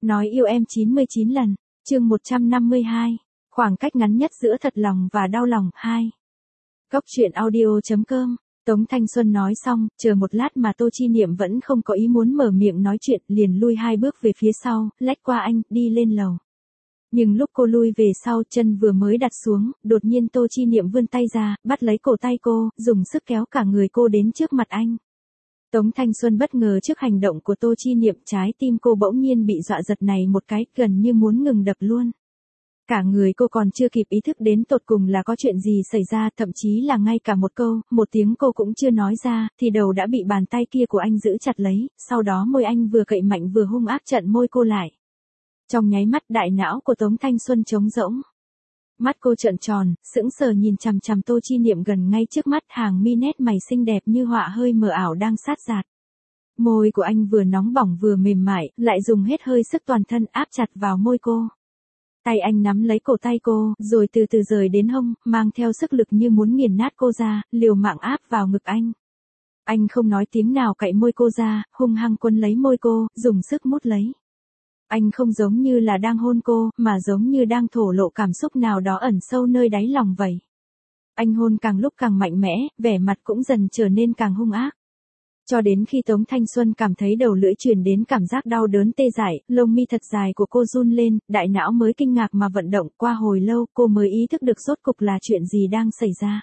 Nói yêu em 99 lần, chương 152, khoảng cách ngắn nhất giữa thật lòng và đau lòng, 2. Góc truyện audio.com, Tống Thanh Xuân nói xong, chờ một lát mà Tô Chi Niệm vẫn không có ý muốn mở miệng nói chuyện, liền lui 2 bước về phía sau, lách qua anh, đi lên lầu. Nhưng lúc cô lui về sau, chân vừa mới đặt xuống, đột nhiên Tô Chi Niệm vươn tay ra, bắt lấy cổ tay cô, dùng sức kéo cả người cô đến trước mặt anh. Tống Thanh Xuân bất ngờ trước hành động của Tô Chi Niệm, trái tim cô bỗng nhiên bị dọa giật này một cái, gần như muốn ngừng đập luôn. Cả người cô còn chưa kịp ý thức đến tột cùng là có chuyện gì xảy ra, thậm chí là ngay cả một câu, một tiếng cô cũng chưa nói ra, thì đầu đã bị bàn tay kia của anh giữ chặt lấy, sau đó môi anh vừa cậy mạnh vừa hung ác chặn môi cô lại. Trong nháy mắt đại não của Tống Thanh Xuân trống rỗng. Mắt cô trợn tròn, sững sờ nhìn chằm chằm Tô Chi Niệm gần ngay trước mắt, hàng mi nét mày xinh đẹp như họa hơi mờ ảo đang sát dạt. Môi của anh vừa nóng bỏng vừa mềm mại, lại dùng hết hơi sức toàn thân áp chặt vào môi cô. Tay anh nắm lấy cổ tay cô, rồi từ từ rời đến hông, mang theo sức lực như muốn nghiền nát cô ra, liều mạng áp vào ngực anh. Anh không nói tiếng nào cạy môi cô ra, hung hăng quấn lấy môi cô, dùng sức mút lấy. Anh không giống như là đang hôn cô, mà giống như đang thổ lộ cảm xúc nào đó ẩn sâu nơi đáy lòng vậy. Anh hôn càng lúc càng mạnh mẽ, vẻ mặt cũng dần trở nên càng hung ác. Cho đến khi Tống Thanh Xuân cảm thấy đầu lưỡi truyền đến cảm giác đau đớn tê dại, lông mi thật dài của cô run lên, đại não mới kinh ngạc mà vận động, qua hồi lâu cô mới ý thức được rốt cục là chuyện gì đang xảy ra.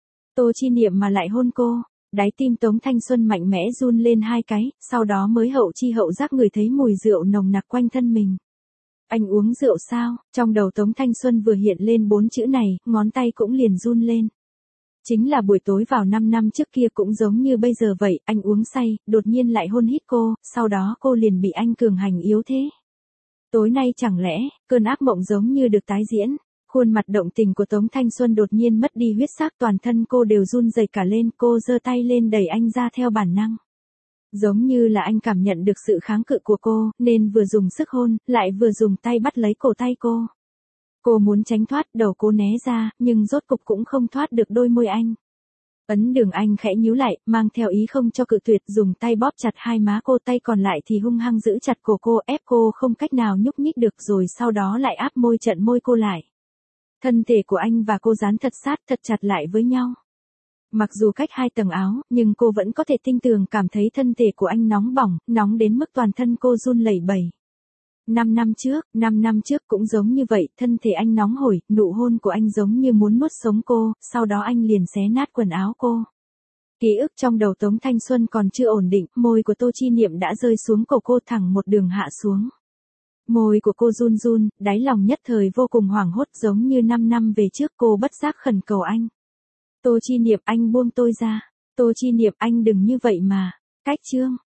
Tô Chi Niệm mà lại hôn cô, đáy tim Tống Thanh Xuân mạnh mẽ run lên 2 cái, sau đó mới hậu chi hậu giác ngửi thấy mùi rượu nồng nặc quanh thân mình. Anh uống rượu sao? Trong đầu Tống Thanh Xuân vừa hiện lên 4 chữ này, ngón tay cũng liền run lên. Chính là buổi tối vào 5 năm trước kia cũng giống như bây giờ vậy, anh uống say, đột nhiên lại hôn hít cô, sau đó cô liền bị anh cường hành yếu thế. Tối nay chẳng lẽ, cơn ác mộng giống như được tái diễn, khuôn mặt động tình của Tống Thanh Xuân đột nhiên mất đi huyết sắc, toàn thân cô đều run rẩy cả lên, cô giơ tay lên đẩy anh ra theo bản năng. Giống như là anh cảm nhận được sự kháng cự của cô, nên vừa dùng sức hôn, lại vừa dùng tay bắt lấy cổ tay cô. Cô muốn tránh thoát, đầu cô né ra, nhưng rốt cục cũng không thoát được đôi môi anh. Ấn Đường Anh khẽ nhíu lại, mang theo ý không cho cự tuyệt, dùng tay bóp chặt hai má cô, tay còn lại thì hung hăng giữ chặt cổ cô, ép cô không cách nào nhúc nhích được, rồi sau đó lại áp môi chặn môi cô lại. Thân thể của anh và cô dán thật sát thật chặt lại với nhau. Mặc dù cách 2 tầng áo, nhưng cô vẫn có thể tinh tường cảm thấy thân thể của anh nóng bỏng, nóng đến mức toàn thân cô run lẩy bẩy. 5 năm trước cũng giống như vậy, thân thể anh nóng hổi, nụ hôn của anh giống như muốn nuốt sống cô, sau đó anh liền xé nát quần áo cô. Ký ức trong đầu Tống Thanh Xuân còn chưa ổn định, môi của Tô Chi Niệm đã rơi xuống cổ cô thẳng một đường hạ xuống. Môi của cô run run, đáy lòng nhất thời vô cùng hoảng hốt, giống như 5 năm về trước, cô bất giác khẩn cầu anh. Tô Chi Niệm, anh buông tôi ra. Tô Chi Niệm, anh đừng như vậy mà. Cách chương.